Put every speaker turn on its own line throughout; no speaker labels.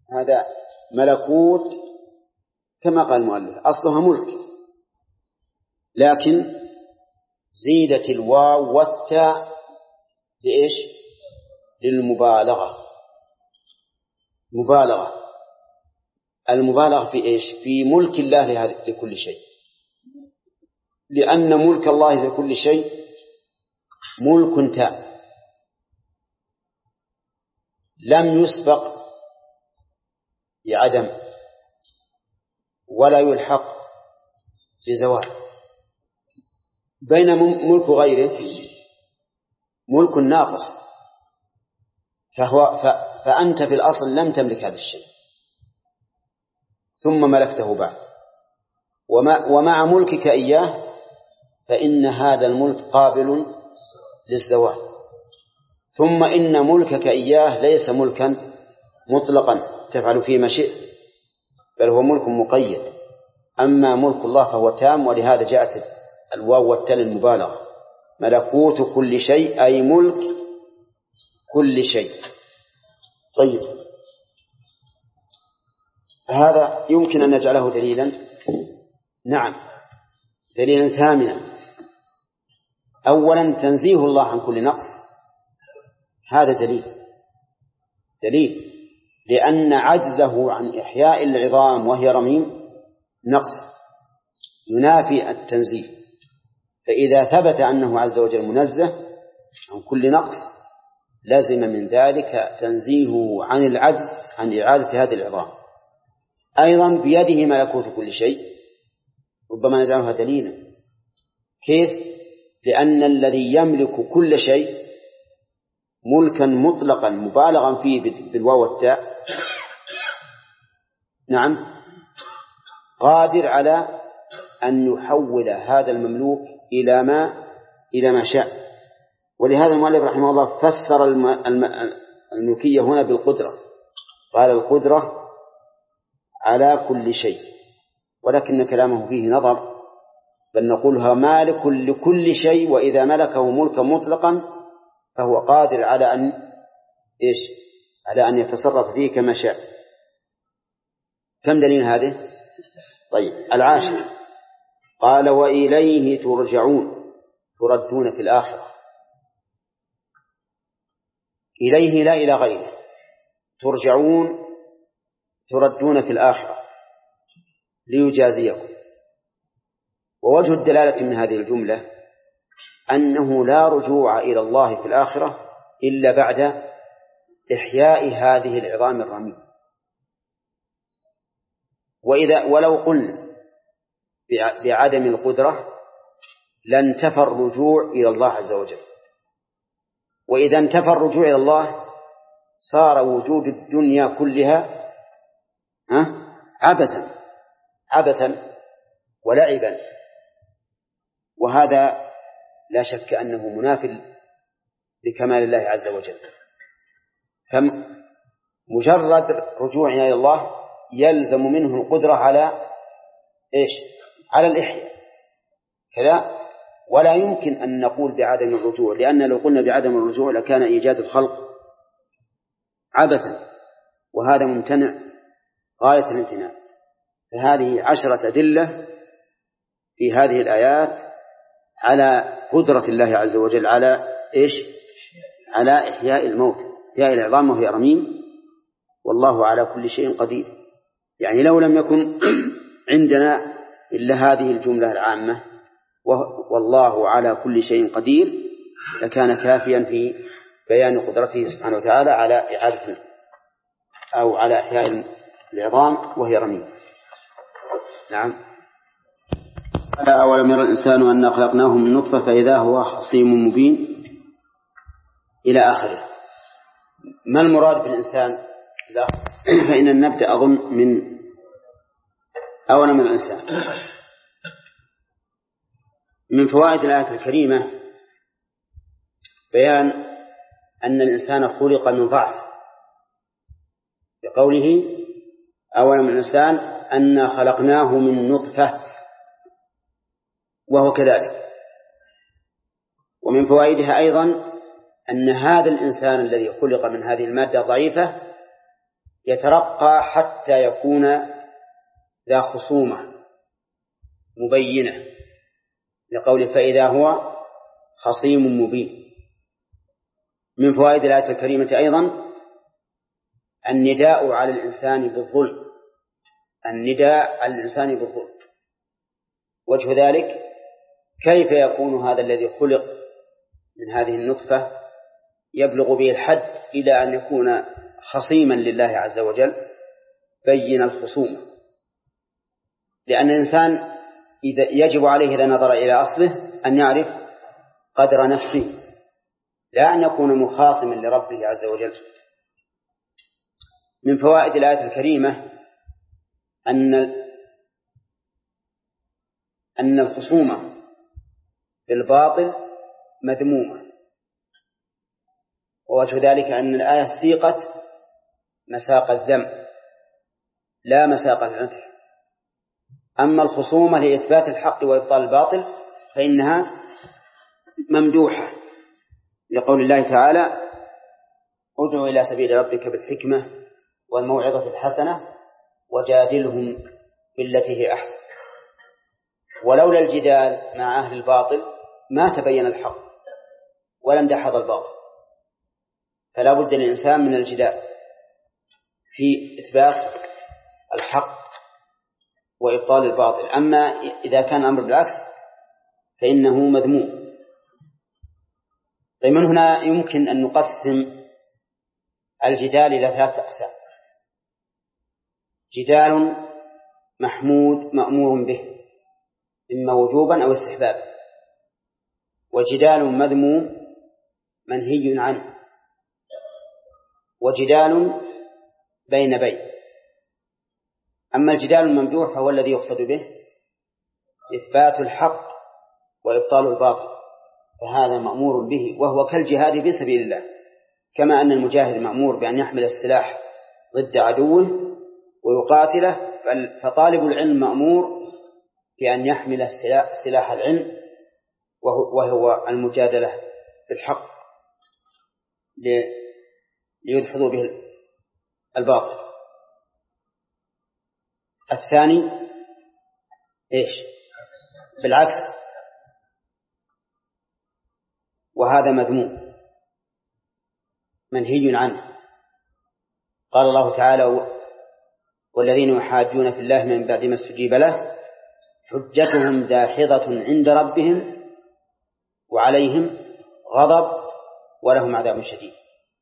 هذا ملكوت كما قال المؤلف أصلها ملك، لكن زيدت الواو والتاء لإيش؟ للمبالغة. المبالغة في إيش؟ في ملك الله لكل شيء، لأن ملك الله لكل شيء ملك تام لم يسبق بعدم ولا يلحق بزوال، بين ملك غيره ملك ناقص، فأنت في الأصل لم تملك هذا الشيء ثم ملكته بعد، ومع ملكك إياه فإن هذا الملك قابل للزوال. ثم إن ملكك إياه ليس ملكا مطلقا تفعل فيه ما شئت، بل هو ملك مقيد. أما ملك الله فهو تام، ولهذا جاءت الواو والتاء للمبالغة. ملكوت كل شيء أي ملك كل شيء. طيب، هذا يمكن أن نجعله دليلا، نعم، دليلا ثامنا. أولا تنزيه الله عن كل نقص، هذا دليل لأن عجزه عن إحياء العظام وهي رميم نقص ينافي التنزيه. فإذا ثبت أنه عز وجل منزه عن كل نقص لازم من ذلك تنزيهه عن العجز عن إعادة هذه العظام. أيضا بيده ملكوت كل شيء، ربما نجعلها دليلا. كيف؟ لأن الذي يملك كل شيء ملكا مطلقا مبالغا فيه بالواو والتاء، نعم، قادر على أن يحول هذا المملوك إلى ما شاء. ولهذا المؤلف رحمه الله فسر الملكية هنا بالقدرة، قال القدرة على كل شيء، ولكن كلامه فيه نظر، بل نقولها مالك لكل شيء، وإذا ملكه ملكا مطلقا فهو قادر على أن إيش؟ على أن يتصرف فيه كما شاء. كم دليل هذه؟ طيب، العاشر قال وإليه ترجعون، تردون في الآخرة. إليه لا إلى غيره، تردون في الآخرة ليجازيكم. ووجه الدلالة من هذه الجملة أنه لا رجوع إلى الله في الآخرة إلا بعد إحياء هذه العظام الرميم. ولو قلنا بعدم القدرة لانتفى الرجوع إلى الله عز وجل، وإذا انتفى الرجوع إلى الله صار وجود الدنيا كلها عبثا ولعبا، وهذا لا شك أنه منافل لكمال الله عز وجل. فمجرد رجوعنا إلى الله يلزم منه القدرة على إيش؟ على الإحياء كذا، ولا يمكن أن نقول بعدم الرجوع، لأن لو قلنا بعدم الرجوع لكان إيجاد الخلق عبثا، وهذا ممتنع غاية الامتناع. فهذه 10 أدلة في هذه الآيات على قدرة الله عز وجل على إيش؟ على إحياء الموت، إحياء العظام وهي رميم، والله على كل شيء قدير. يعني لو لم يكن عندنا إلا هذه الجملة العامة والله على كل شيء قدير لكان كافيا في بيان قدرته سبحانه وتعالى على إعادة أو على إحياء العظام وهي رميم. نعم. ألا أولم يرى الإنسان أنا خلقناه من نطفة فإذا هو خصيم مبين إلى آخره. ما المراد بالإنسان؟ لا، فإن نبدأ أظن من أولم يرى الإنسان. من فوائد الآية الكريمة بيان أن الإنسان خلق من ضعف، بقوله أولم يرى الإنسان أنا خلقناه من نطفة، وهو كذلك. ومن فوائدها أيضا أن هذا الإنسان الذي خلق من هذه المادة ضعيفة يترقى حتى يكون ذا خصومة مبينة، لقوله فإذا هو خصيم مبين. من فوائد الآية الكريمة أيضا النداء على الإنسان بالظلم، النداء على الإنسان بالظلم. وجه ذلك كيف يكون هذا الذي خلق من هذه النطفة يبلغ به الحد إلى أن يكون خصيما لله عز وجل بين الخصومة؟ لأن الإنسان يجب عليه إذا نظر إلى أصله أن يعرف قدر نفسه، لا أن يكون مخاصما لربه عز وجل. من فوائد الآية الكريمة أن الخصومة بالباطل مذمومة، ووجه ذلك أن الآية سيقت مساق الذم لا مساق المدح. أما الخصومة لإثبات الحق وإبطال الباطل فإنها ممدوحة، لقول الله تعالى ادع إلى سبيل ربك بالحكمة والموعظة الحسنة وجادلهم بالتي هي أحسن. ولولا الجدال مع أهل الباطل ما تبين الحق ولا اندحض الباطل، فلا بد للإنسان من الجدال في إثبات الحق وإبطال الباطل. أما إذا كان الأمر بالعكس فإنه مذموم. طيب، من هنا يمكن أن نقسم الجدال إلى 3 أقسام: جدال محمود مأمور به إما وجوبا أو استحبابا، وجدال مذموم منهي عنه، وجدال بين بين. أما الجدال الممدوح فهو الذي يقصد به إثبات الحق وإبطال الباطل، فهذا مأمور به، وهو كالجهاد في سبيل الله، كما أن المجاهد مأمور بأن يحمل السلاح ضد عدوه ويقاتله، فطالب العلم مأمور بأن يحمل سلاح العلم وهو المجادلة بالحق ليدحضوا به الباطل. الثاني إيش؟ بالعكس، وهذا مذموم منهي عنه. قال الله تعالى والذين يحاجون في الله من بعد ما استجيب له حجتهم داحضة عند ربهم وعليهم غضب ولهم عذاب شديد.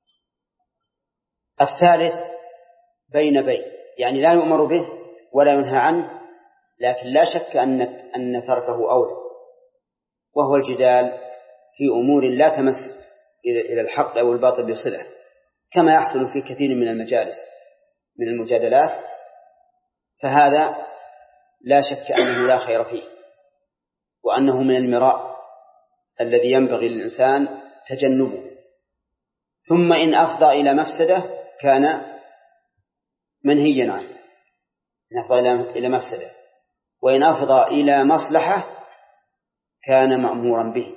الثالث بين بين، يعني لا يؤمر به ولا ينهى عنه، لكن لا شك أن تركه أولى، وهو الجدال في أمور لا تمس إلى الحق أو الباطل بصلة، كما يحصل في كثير من المجالس من المجادلات، فهذا لا شك أنه لا خير فيه، وأنه من المراء الذي ينبغي للإنسان تجنبه. ثم إن أفضى إلى مفسدة كان منهيا عنه، إن أفضى إلى مفسدة، وإن أفضى إلى مصلحة كان مأمورا به.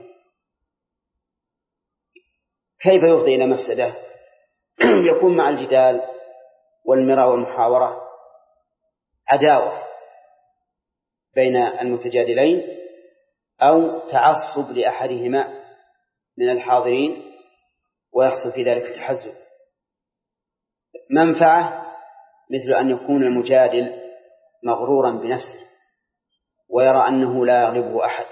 كيف يفضي إلى مفسدة؟ يكون مع الجدال والمراء والمحاورة عداوة بين المتجادلين أو تعصب لأحدهما من الحاضرين ويحصل في ذلك تحزب. منفعة مثل أن يكون المجادل مغرورا بنفسه ويرى أنه لا يغلبه أحد،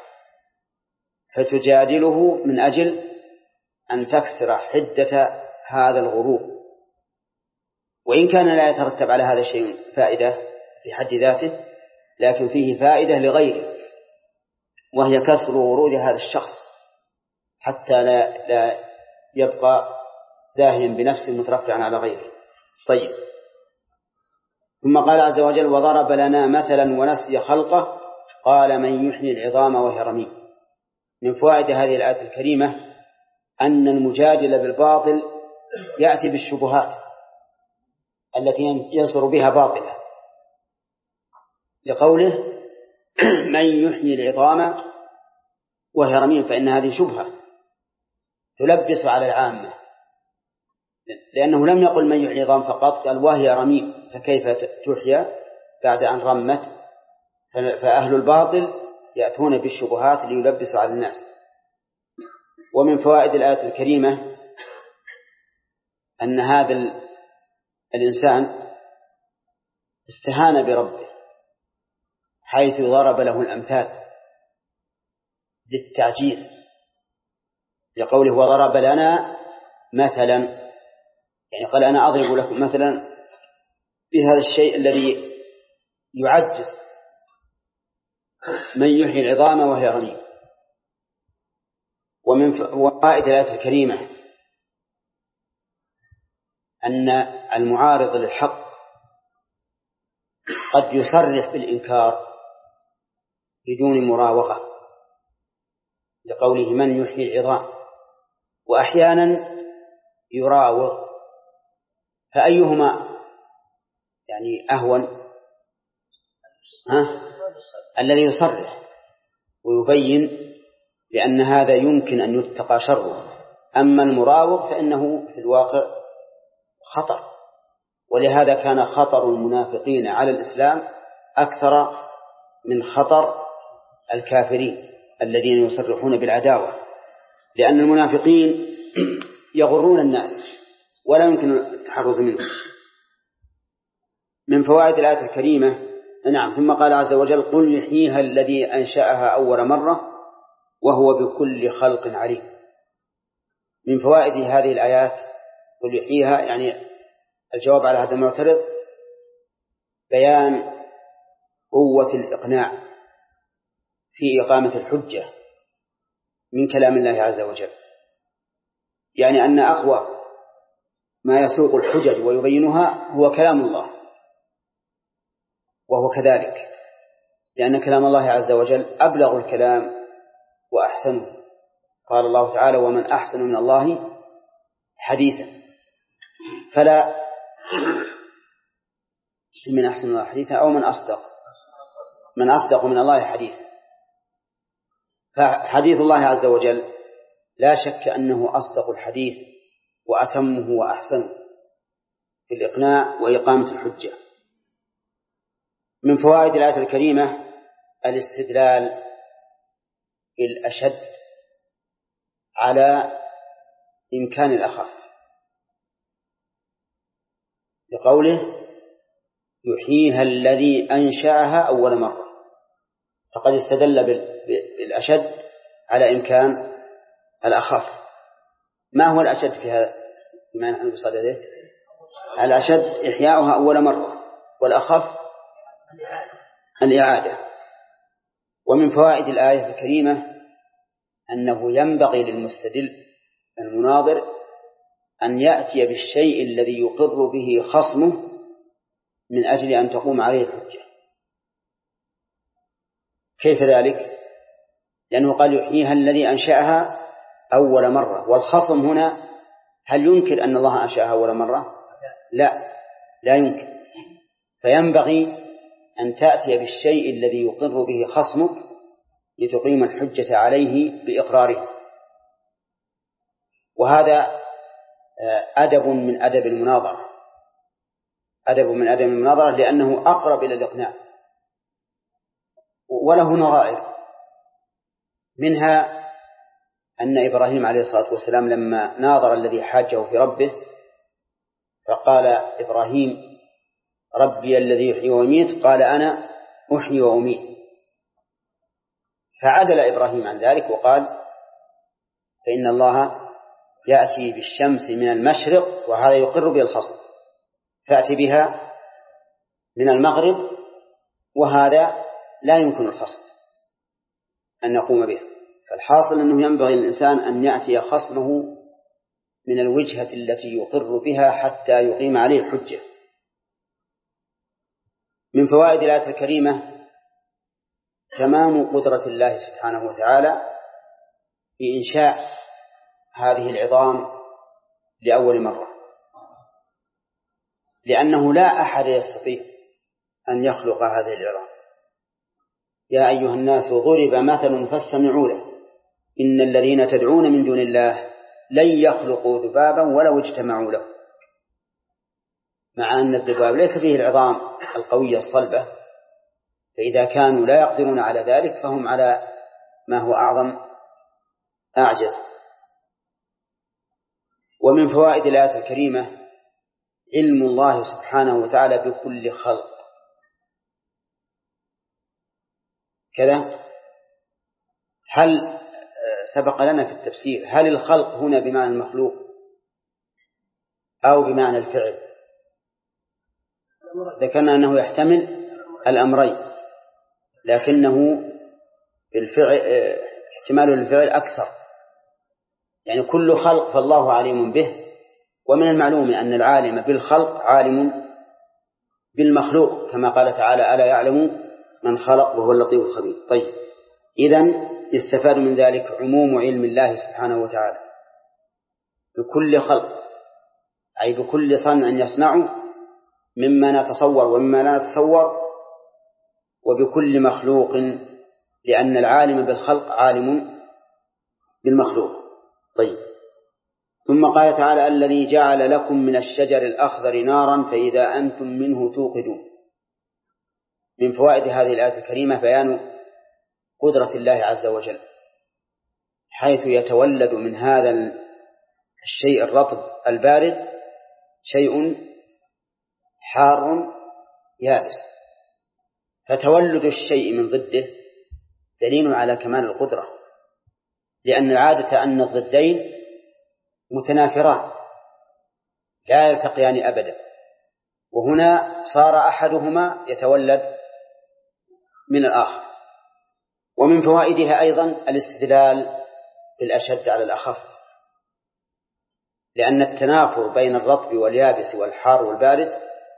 فتجادله من أجل أن تكسر حدة هذا الغرور، وإن كان لا يترتب على هذا شيء فائدة في حد ذاته، لكن فيه فائدة لغيره، وهي كسر غرور هذا الشخص حتى لا يبقى زاهيا بنفسه مترفعا على غيره. طيب، ثم قال عز وجل وضرب لنا مثلا ونسي خلقه قال من يحيي العظام وهي رميم. من فوائد هذه الآية الكريمة أن المجادل بالباطل يأتي بالشبهات التي ينصر بها باطلا، لقوله من يحيي العظام وهي رميم، فإن هذه شبهة تلبس على العامة لأنه لم يقل من يحيي العظام فقط، قال وهي رميم، فكيف تحيى بعد أن رمت؟ فأهل الباطل يأتون بالشبهات ليلبسوا على الناس. ومن فوائد الآية الكريمة أن هذا الإنسان استهان بربه حيث ضرب له الأمثال للتعجيز، لقوله وضرب لنا مثلا، يعني قال أنا أضرب لكم مثلا بهذا الشيء الذي يعجز من يحيي العظام وهي رميم. ومن فوائد الآية الكريمة أن المعارض للحق قد يصرح بالإنكار بدون مراوغة، لقوله من يحيي العظام، وأحيانا يراوغ، فأيهما يعني أهون؟ الذي يصرح ويبين، لأن هذا يمكن أن يتقى شره. أما المراوغ فإنه في الواقع خطر، ولهذا كان خطر المنافقين على الإسلام أكثر من خطر الكافرين الذين يصرحون بالعداوة، لأن المنافقين يغرون الناس ولا يمكن التحرز منهم. من فوائد الآية الكريمة نعم، ثم قال عز وجل قل يحييها الذي أنشأها أول مرة وهو بكل خلق عليم. من فوائد هذه الآيات قل يحييها يعني الجواب على هذا المعترض بيان قوة الإقناع في إقامة الحجة من كلام الله عز وجل، يعني أن أقوى ما يسوق الحجج ويبينها هو كلام الله، وهو كذلك، لأن كلام الله عز وجل أبلغ الكلام وأحسنه. قال الله تعالى ومن أحسن من الله حديثا، فلا من أحسن من الله حديثا أو من أصدق من الله حديثا. فحديث الله عز وجل لا شك أنه أصدق الحديث وأتمه وأحسنه في الإقناع وإقامة الحجة. من فوائد الآية الكريمة الاستدلال بالأشد على إمكان الأخف، بقوله يحييها الذي أنشأها أول مرة، فقد استدل بالأشد على إمكان الأخف. ما هو الأشد في هذا بما نحن بصدده؟ الأشد إحياؤها أول مرة، والأخف الإعادة. ومن فوائد الآية الكريمة أنه ينبغي للمستدل المناظر أن يأتي بالشيء الذي يقر به خصمه من أجل أن تقوم عليه الحجة. كيف ذلك؟ لأنه قال يحييها الذي أنشأها أول مرة، والخصم هنا هل ينكر أن الله أنشأها أول مرة؟ لا ينكر. فينبغي أن تأتي بالشيء الذي يقر به خصمك لتقيم الحجة عليه بإقراره. وهذا أدب من أدب المناظرة، لأنه أقرب إلى الإقناع. وله نظائر، منها أن إبراهيم عليه الصلاة والسلام لما ناظر الذي حاجه في ربه فقال إبراهيم ربي الذي يحيي ويميت، قال أنا أحيي وأميت، فعدل إبراهيم عن ذلك وقال فإن الله يأتي بالشمس من المشرق، وهذا يقر به الخصم، فأتي بها من المغرب، وهذا لا يمكن الخصم أن يقوم به. فالحاصل أنه ينبغي للإنسان أن يأتي خصمه من الوجهة التي يقر بها حتى يقيم عليه الحجة. من فوائد الآية الكريمة تمام قدرة الله سبحانه وتعالى في إنشاء هذه العظام لأول مرة، لأنه لا أحد يستطيع أن يخلق هذه العظام. يا أيها الناس ضرب مثل فاستمعوا له إن الذين تدعون من دون الله لن يخلقوا ذبابا ولو اجتمعوا له مع أن الذباب ليس فيه العظام القوية الصلبة، فإذا كانوا لا يقدرون على ذلك فهم على ما هو أعظم أعجز. ومن فوائد الآية الكريمة علم الله سبحانه وتعالى بكل خلق. كذا هل سبق لنا في التفسير هل الخلق هنا بمعنى المخلوق أو بمعنى الفعل؟ ذكرنا أنه يحتمل الأمرين، لكنه الفعل احتمال الفعل أكثر، يعني كل خلق فالله عليم به، ومن المعلوم أن العالم بالخلق عالم بالمخلوق، كما قال تعالى ألا يعلم من خلق وهو اللطيف الخبير. طيب، إذن يستفاد من ذلك عموم علم الله سبحانه وتعالى بكل خلق، أي بكل صنع يصنعه مما نتصور ومما لا نتصور، وبكل مخلوق، لأن العالم بالخلق عالم بالمخلوق. طيب، ثم قال تعالى الذي جعل لكم من الشجر الأخضر نارا فإذا أنتم منه توقدون. من فوائد هذه الآية الكريمة بيان قدرة الله عز وجل، حيث يتولد من هذا الشيء الرطب البارد شيء حار يابس، فتولد الشيء من ضده دليل على كمال القدرة، لأن العادة أن الضدين متنافران لا يلتقيان أبدا، وهنا صار أحدهما يتولد من الآخر. ومن فوائدها أيضا الاستدلال بالأشد على الأخف، لأن التنافر بين الرطب واليابس والحار والبارد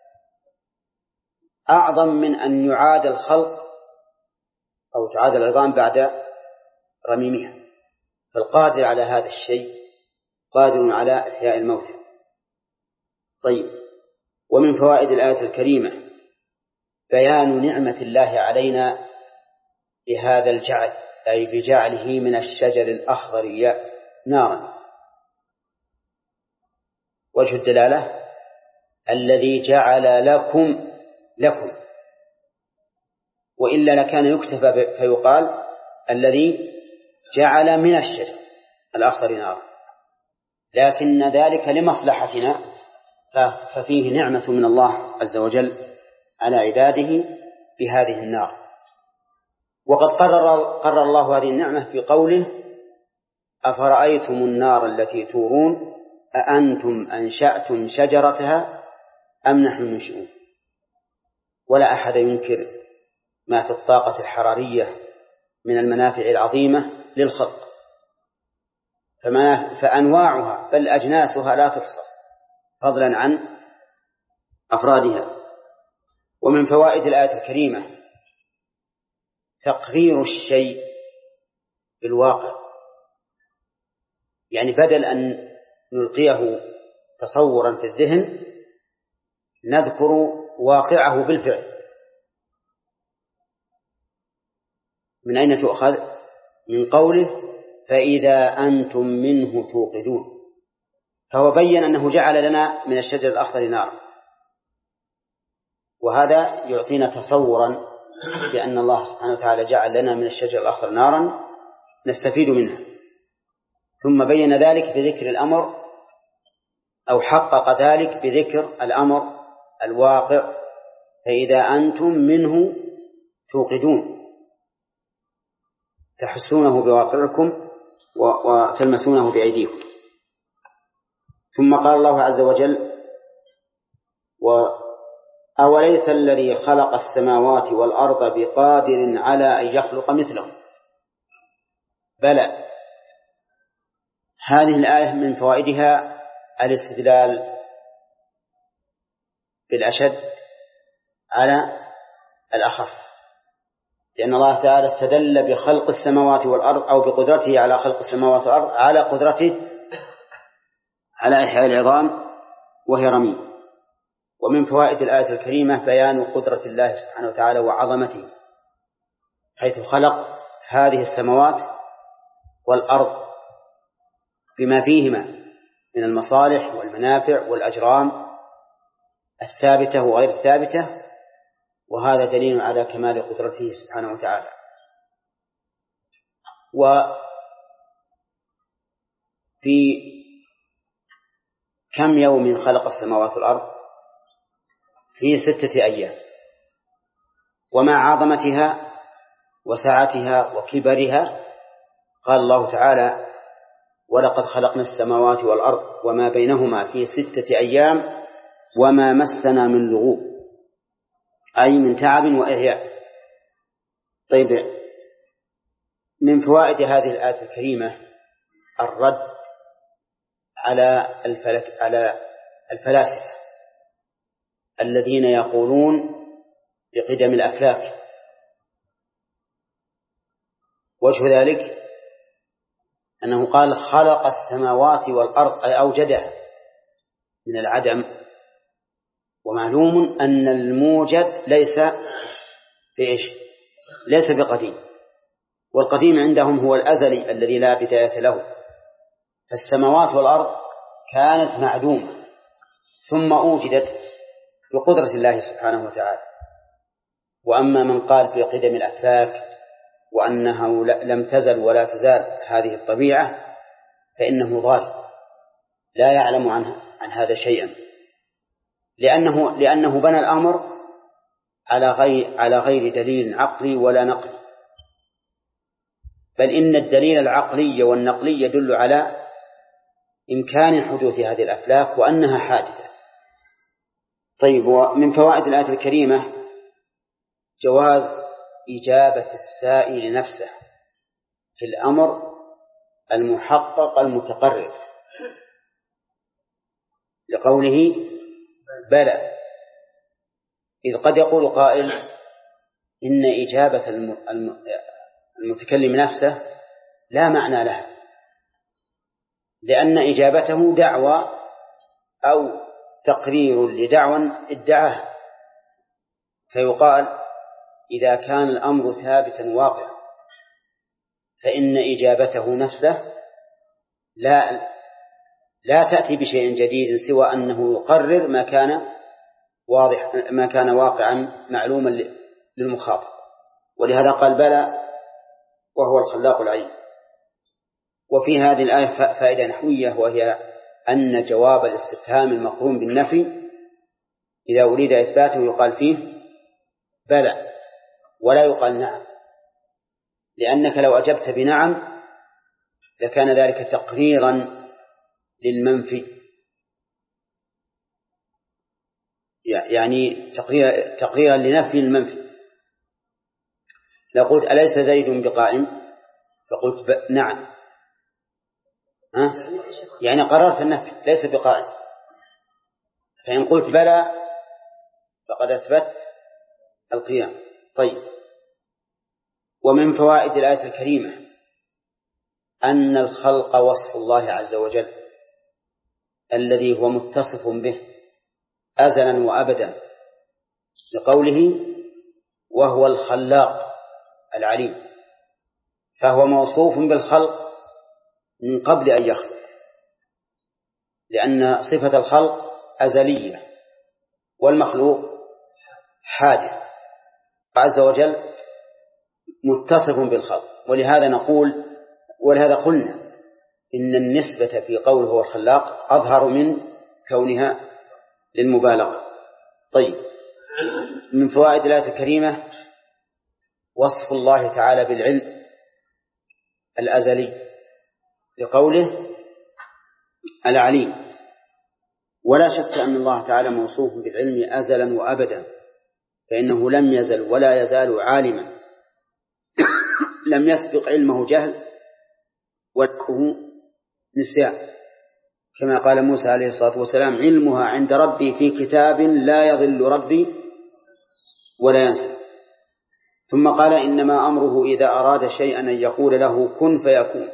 أعظم من أن يعاد الخلق أو تعاد العظام بعد رميمها، فالقادر على هذا الشيء قادر على إحياء الموتى. طيب، ومن فوائد الآية الكريمة بيان نعمة الله علينا بهذا الجعل، أي بجعله من الشجر الأخضر نارا. وجه الدلالة الذي جعل لكم، وإلا لكان يكتفى فيقال الذي جعل من الشجر الأخضر نارا، لكن ذلك لمصلحتنا، ففيه نعمة من الله عز وجل على عباده بهذه النار. وقد قرر الله هذه النعمة في قوله أفرأيتم النار التي تورون أأنتم أنشأتم شجرتها أم نحن المنشئون. ولا أحد ينكر ما في الطاقة الحرارية من المنافع العظيمة للخلق، فأنواعها بل أجناسها لا تحصى فضلا عن أفرادها. ومن فوائد الآية الكريمة تقرير الشيء بالواقع، يعني بدل أن نلقيه تصورا في الذهن نذكر واقعه بالفعل. من أين تؤخذ؟ من قوله فإذا أنتم منه توقدون، فهو بين أنه جعل لنا من الشجر الأخضر نارا، وهذا يعطينا تصورا بأن الله سبحانه وتعالى جعل لنا من الشجر الأخضر نارا نستفيد منها، ثم بين ذلك بذكر الأمر أو حقق ذلك بذكر الأمر الواقع فإذا أنتم منه توقدون، تحسونه بواقعكم وتلمسونه بأيديكم. ثم قال الله عز وجل أوليس الذي خلق السماوات والأرض بقادر على أن يخلق مثلهم. بلى. هذه الآية من فوائدها الاستدلال بالأشد على الأخف، لأن الله تعالى استدل بخلق السماوات والأرض أو بقدرته على خلق السماوات والأرض على قدرته على إحياء العظام وهي رميم. ومن فوائد الآية الكريمة بيان قدرة الله سبحانه وتعالى وعظمته، حيث خلق هذه السماوات والأرض بما فيهما من المصالح والمنافع والأجرام الثابتة وغير الثابتة، وهذا دليل على كمال قدرته سبحانه وتعالى. وفي كم يوم خلق السماوات والأرض؟ في 6 أيام. ومع عظمتها وسعتها وكبرها قال الله تعالى: ولقد خلقنا السماوات والأرض وما بينهما في 6 أيام وما مسنا من لغوب، أي من تعب وإعياء. طيب، من فوائد هذه الآية الكريمة الرد على الفلاسفة الذين يقولون بقدم الأفلاك. وجه ذلك أنه قال: خلق السماوات والأرض، أي أوجدها من العدم. ومعلوم أن الموجد ليس بقديم، والقديم عندهم هو الأزلي الذي لا بداية له. فالسماوات والأرض كانت معدومة ثم أوجدت بقدرة الله سبحانه وتعالى. وأما من قال بقدم الأفلاك وأنها لم تزل ولا تزال هذه الطبيعة فإنه ضال لا يعلم عن هذا شيئا، لأنه بنى الأمر على غير دليل عقلي ولا نقلي، بل إن الدليل العقلي والنقلي يدل على إمكان حدوث هذه الأفلاك وأنها حادثة. طيب، ومن فوائد الآية الكريمة جواز إجابة السائل نفسه في الأمر المحقق المتقرر، لقوله: بلى. إذ قد يقول قائل إن إجابة المتكلم نفسه لا معنى لها، لأن إجابته دعوى أو تقرير لدعوى ادعاها، فيقال: إذا كان الأمر ثابتا واقعا فإن إجابته نفسه لا تأتي بشيء جديد سوى أنه يقرر ما كان واقعا معلوما للمخاطب. ولهذا قال: بلى وهو الخلاق العليم. وفي هذه الآية فائدة نحوية، وهي أن جواب الاستفهام المقرون بالنفي إذا أريد إثباته يقال فيه بلى ولا يقال نعم، لأنك لو أجبت بنعم لكان ذلك تقريرا للمنفي، يعني تقريرا لنفي المنفي. لو قلت: أليس زيد بقائم؟ فقلت نعم، يعني قررت النفي ليس بقائم. فإن قلت بلى فقد أثبت القيام. طيب، ومن فوائد الآية الكريمة أن الخلق وصف الله عز وجل الذي هو متصف به أزلا وأبدا، لقوله: وهو الخلاق العليم، فهو موصوف بالخلق من قبل أن يخلق، لأن صفة الخلق أزلية والمخلوق حادث، عز وجل متصف بالخلق. ولهذا قلنا إن النسبة في قوله هو الخلاق أظهر من كونها للمبالغة. طيب، من فوائد الآية الكريمة وصف الله تعالى بالعلم الأزلي، لقوله العليم. ولا شك أن الله تعالى موصوف بالعلم أزلا وأبدا، فإنه لم يزل ولا يزال عالما، لم يسبق علمه جهل وله نسيان، كما قال موسى عليه الصلاة والسلام: علمها عند ربي في كتاب لا يضل ربي ولا ينسى. ثم قال: إنما أمره إذا أراد شيئا أن يقول له كن فيكون.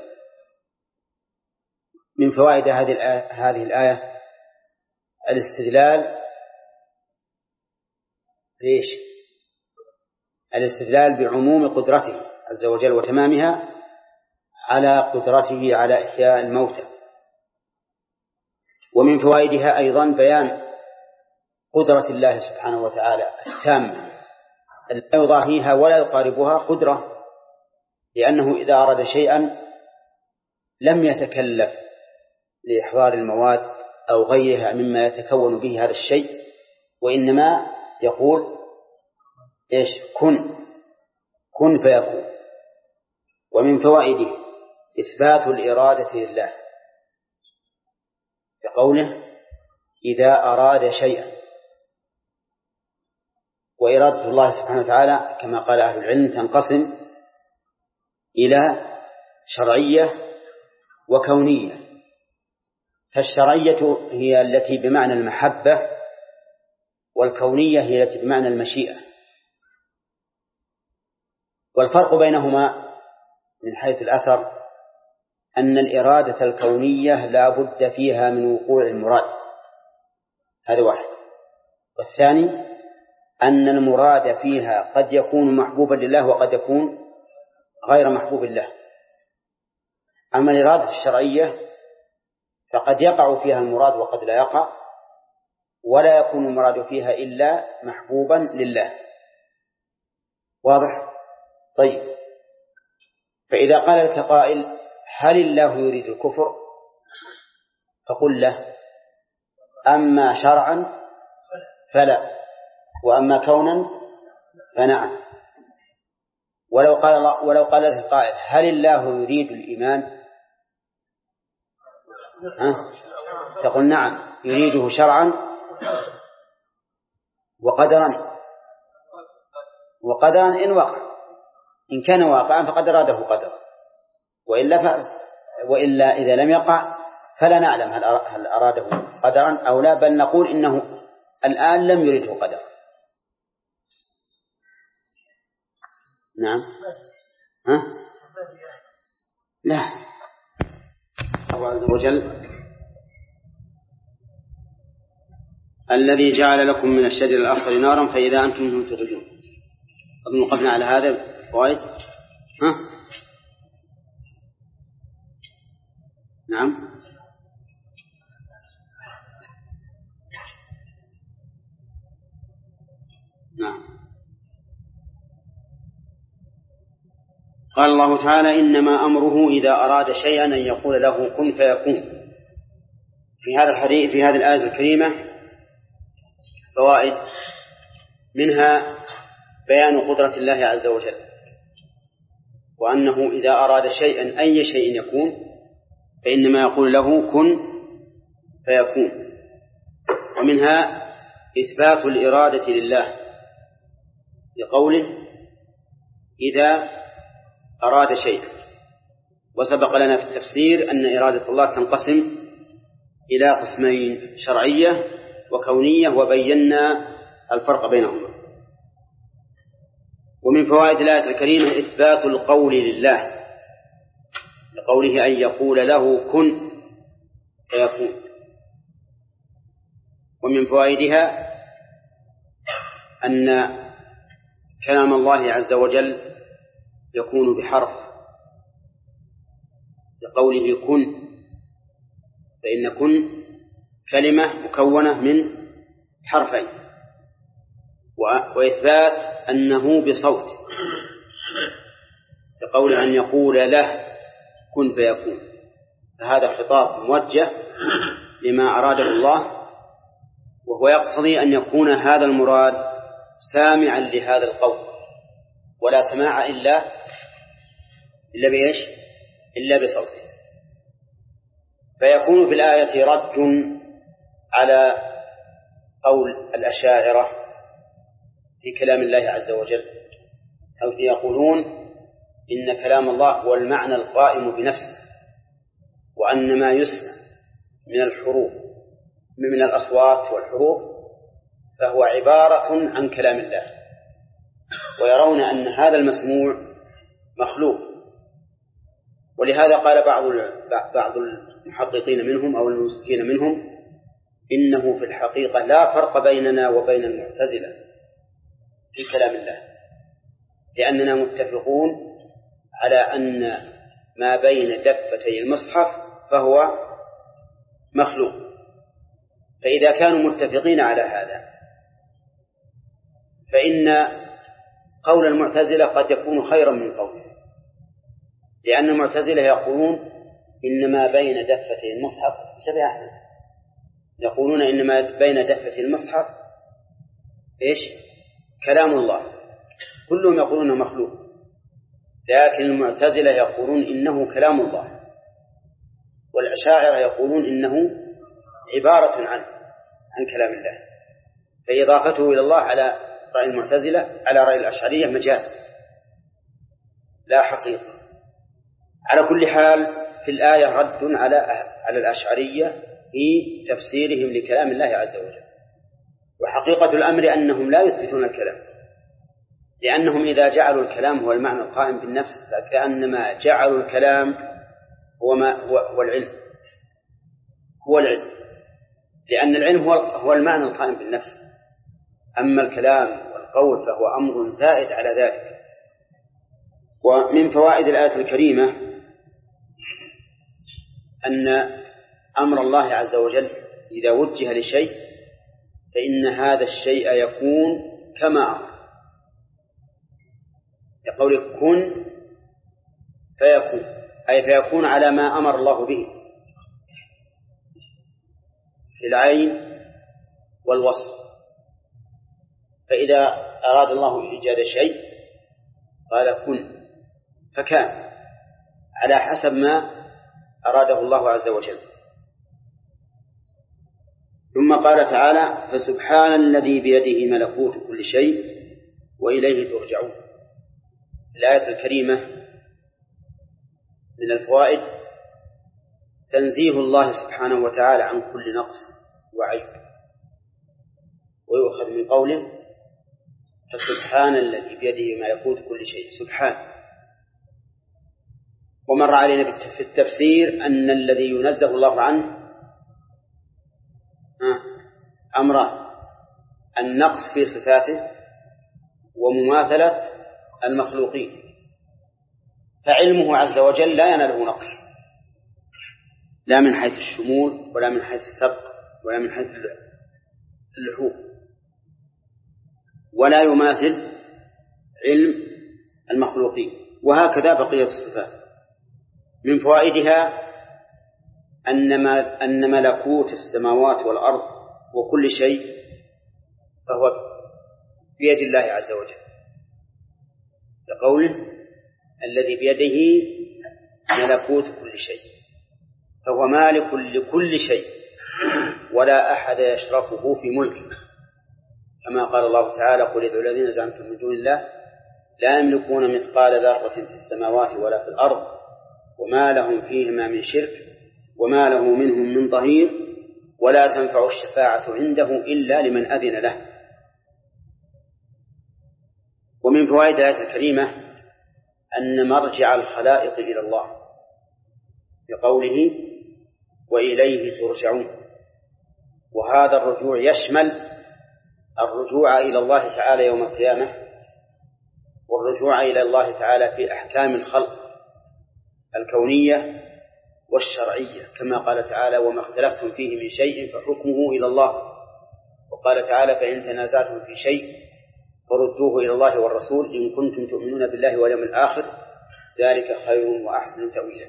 من فوائد هذه الآية الاستدلال بعموم قدرته عز وجل وتمامها على قدرته على إحياء الموتى. ومن فوائدها أيضا بيان قدرة الله سبحانه وتعالى التامة لا يضاهيها ولا يقاربها قدرة، لأنه إذا أراد شيئا لم يتكلف لإحضار المواد أو غيرها مما يتكون به هذا الشيء، وإنما يقول إيش؟ كن فيكون. ومن فوائده إثبات الإرادة لله بقوله إذا أراد شيئا. وإرادة الله سبحانه وتعالى كما قال أهل العلم تنقسم إلى شرعية وكونية. فالشرعية هي التي بمعنى المحبة، والكونية هي التي بمعنى المشيئة. والفرق بينهما من حيث الأثر أن الإرادة الكونية لا بد فيها من وقوع المراد، هذا واحد. والثاني أن المراد فيها قد يكون محبوبا لله وقد يكون غير محبوب الله. أما الإرادة الشرعية فقد يقع فيها المراد وقد لا يقع، ولا يكون المراد فيها إلا محبوبا لله. واضح؟ طيب، فإذا قال لك قائل هل الله يريد الكفر؟ فقل له أما شرعا فلا، وأما كونا فنعم. ولو قال لك قائل هل الله يريد الإيمان؟ تقول نعم يريده شرعا وقدرا إن وقع، إن كان واقعا فقد أراده قدرا، وإلا إذا لم يقع فلا نعلم هل أراده قدرا أو لا، بل نقول إنه الآن لم يريده قدرا. نعم. لا، الله عز وجل الذي جعل لكم من الشجر الأخضر نارا فإذا أنتم منه تخرجون. أظن وقفنا على هذا فوائد. نعم. قال الله تعالى إنما أمره إذا أراد شيئا أن يقول له كن فيكون. في هذا الحديث في هذه الآية الكريمة فوائد، منها بيان قدرة الله عز وجل، وأنه إذا أراد شيئا أي شيء يكون فإنما يقول له كن فيكون. ومنها إثبات الإرادة لله لقوله إذا أراد شيئا. وسبق لنا في التفسير أن إرادة الله تنقسم إلى قسمين، شرعية وكونية، وبينا الفرق بينهما. ومن فوائد الآية الكريمة إثبات القول لله لقوله أن يقول له كن فيكون. ومن فوائدها أن كلام الله عز وجل يكون بحرف لقوله كن، فإن كن كلمة مكونة من حرفين. وإثبات أنه بصوت لقوله أن يقول له كن فيكون، فهذا خطاب موجه لما أراده الله، وهو يقتضي أن يكون هذا المراد سامعا لهذا القول، ولا سماع إلا بإيش؟ إلا بصوت. فيكون في الآية رد على قول الأشاعرة في كلام الله عز وجل، أو يقولون إن كلام الله هو المعنى القائم بنفسه، وأن ما يسمع من الحروف من الأصوات والحروف فهو عبارة عن كلام الله، ويرون أن هذا المسموع مخلوق. ولهذا قال بعض المحققين منهم أو المنسكين منهم إنه في الحقيقة لا فرق بيننا وبين المعتزلة في كلام الله، لأننا متفقون على أن ما بين دفتي المصحف فهو مخلوق. فإذا كانوا متفقين على هذا فإن قول المعتزلة قد يكون خيرا من قوله، لأن المعتزلة يقولون إنما بين دفتي المصحف تبع أحمد، يقولون إنما بين دفتي المصحف إيش؟ كلام الله، كلهم يقولون مخلوق، لكن المعتزلة يقولون إنه كلام الله، والأشاعرة يقولون إنه عبارة عن كلام الله، فإضافته إلى الله على رأي المعتزلة على رأي الأشعرية مجاز لا حقيقة. على كل حال في الآية رد على الأشعرية في تفسيرهم لكلام الله عز وجل، وحقيقة الأمر أنهم لا يثبتون الكلام، لأنهم إذا جعلوا الكلام هو المعنى القائم بالنفس فكأنما جعلوا الكلام هو العلم، لأن العلم هو المعنى القائم بالنفس، أما الكلام والقول فهو أمر زائد على ذلك. ومن فوائد الآية الكريمة أن أمر الله عز وجل إذا وجه لشيء فإن هذا الشيء يكون كما أمر، يقول كن فيكون، أي فيكون على ما أمر الله به في العين والوصف. فإذا أراد الله إيجاد شيء قال كن فكان على حسب ما أراده الله عز وجل. ثم قال تعالى فسبحان الذي بيده ملكوت كل شيء وإليه ترجعون. الآية الكريمة من الفوائد تنزيه الله سبحانه وتعالى عن كل نقص وعيب، ويؤخذ من قوله فسبحان الذي بيده ملكوت كل شيء. سبحان، ومر علينا في التفسير أن الذي ينزه الله عنه أمران: النقص في صفاته ومماثلة المخلوقين، فعلمه عز وجل لا يناله نقص، لا من حيث الشمول ولا من حيث السبق ولا من حيث اللحوق، ولا يماثل علم المخلوقين، وهكذا بقية الصفات. من فوائدها أن ملكوت السماوات والأرض وكل شيء فهو بيد الله عز وجل، لقوله الذي بيده ملكوت كل شيء، فهو مالك لكل شيء ولا أحد يشركه في ملكه، كما قال الله تعالى قل ادعوا الذين زعمتم من دون الله لا يملكون مثقال ذرة في السماوات ولا في الأرض وما لهم فيهما من شرك وما له منهم من ظهير ولا تنفع الشفاعة عنده إلا لمن أذن له. ومن فوائد الآية الكريمة أن مرجع الخلائق إلى الله بقوله وإليه ترجعون، وهذا الرجوع يشمل الرجوع إلى الله تعالى يوم القيامة والرجوع إلى الله تعالى في أحكام الخلق الكونية والشرعية، كما قال تعالى وما اختلفتم فيه من شيء فحكمه إلى الله، وقال تعالى فإن تنازعتم في شيء فردوه إلى الله والرسول إن كنتم تؤمنون بالله واليوم الآخر ذلك خير وأحسن تأويلا.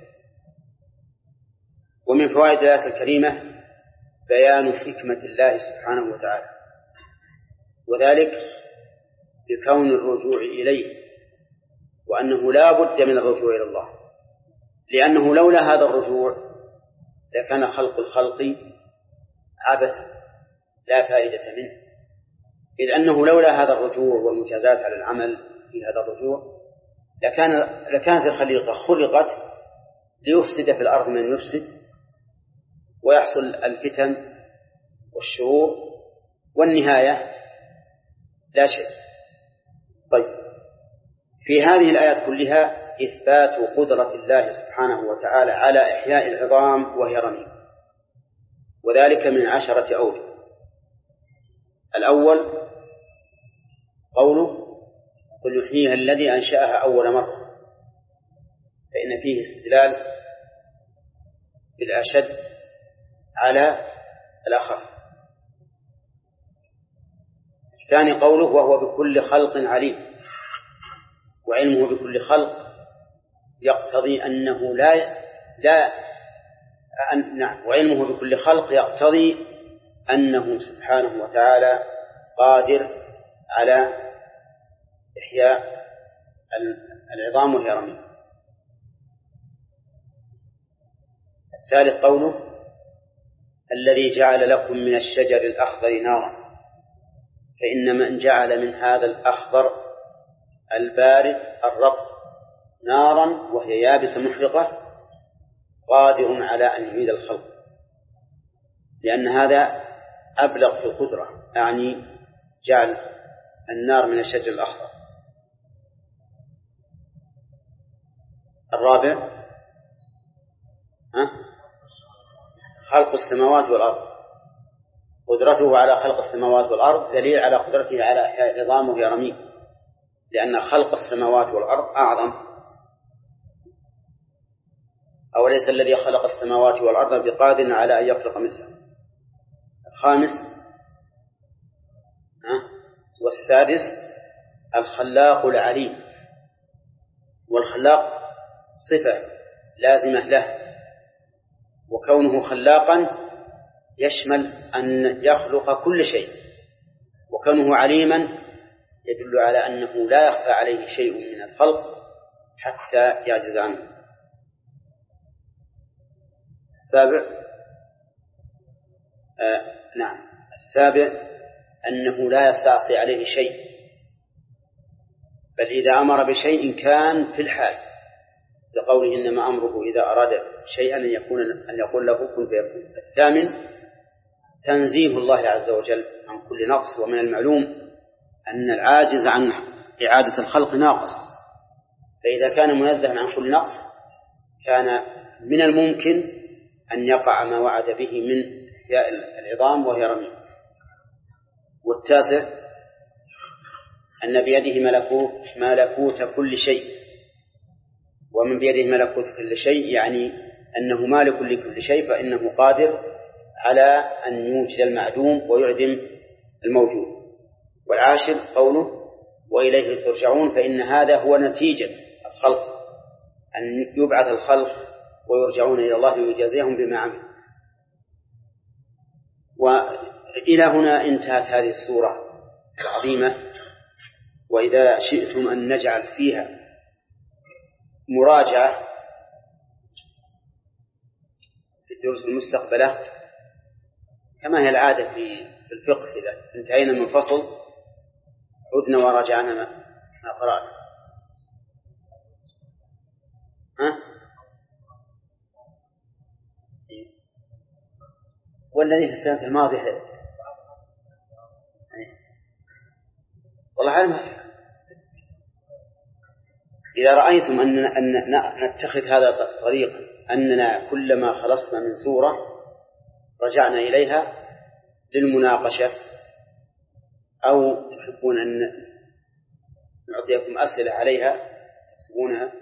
ومن فوائد الآية الكريمة بيان حكمة الله سبحانه وتعالى، وذلك بكون الرجوع إليه، وأنه لا بد من الرجوع إلى الله، لأنه لولا هذا الرجوع لكان خلق الخلق عبثا لا فائدة منه، إذ أنه لولا هذا الرجوع والمجازات على العمل في هذا الرجوع لكانت الخليقة خلقت ليفسد في الأرض من يفسد ويحصل الفتن والشرور والنهاية لا شيء. طيب، في هذه الآيات كلها إثبات قدرة الله سبحانه وتعالى على إحياء العظام وهي رميم، وذلك من 10 أوجه. الأول قوله قل يحييها الذي أنشأها أول مرة، فإن فيه استدلال بالأشد على الآخر. الثاني قوله وهو بكل خلق عليم، وعلمه بكل خلق يقتضي أنه نعم، وعلمه بكل خلق يقتضي أنه سبحانه وتعالى قادر على إحياء العظام وهي رميم. الثالث قوله الذي جعل لكم من الشجر الأخضر نارا، فإن من جعل من هذا الأخضر البارد الرطب نارا وهي يابسة محرقة قادر على أن يعيد الخلق، لأن هذا أبلغ في القدرة، يعني جعل النار من الشجر الأخضر. الرابع خلق السماوات والأرض، قدرته على خلق السماوات والأرض دليل على قدرته على إحياء العظام وهي رميم، لأن خلق السماوات والأرض أعظم. أوليس الذي خلق السماوات والأرض بقادر على أن يخلق مثله. الخامس والسادس الخلاق العليم، والخلاق صفة لازمة له، وكونه خلاقا يشمل أن يخلق كل شيء، وكونه عليما يدل على أنه لا يخفى عليه شيء من الخلق حتى يعجز عنه. السابع أنه لا يستعصي عليه شيء، بل إذا أمر بشيء كان في الحال، لقوله إنما أمره إذا أراد شيئا أن يقول له كن فيكون. الثامن تنزيه الله عز وجل عن كل نقص، ومن المعلوم أن العاجز عن إعادة الخلق ناقص، فإذا كان منزها عن كل نقص كان من الممكن أن يقع ما وعد به من إحياء العظام وهي رميم. والتاسع أن بيده ملكوت كل شيء، ومن بيده ملكوت كل شيء يعني أنه مالك لكل شيء، فإنه قادر على أن يوجد المعدوم ويعدم الموجود. والعاشر قوله وإليه ترجعون، فإن هذا هو نتيجة الخلق، أن يبعث الخلق ويرجعون إلى الله ويجازيهم بما عملوا. وإلى هنا انتهت هذه السورة العظيمة، وإذا شئتم أن نجعل فيها مراجعة في الدروس المستقبلة كما هي العادة في الفقه، إذا انتهينا من فصل عدنا وراجعنا ما قرأنا. والذي في السنة الماضية والله علم. إذا رأيتم أن نتخذ هذا الطريق، أننا كلما خلصنا من سورة رجعنا إليها للمناقشة، أو تحبون أن نعطيكم أسئلة عليها تكتبونها،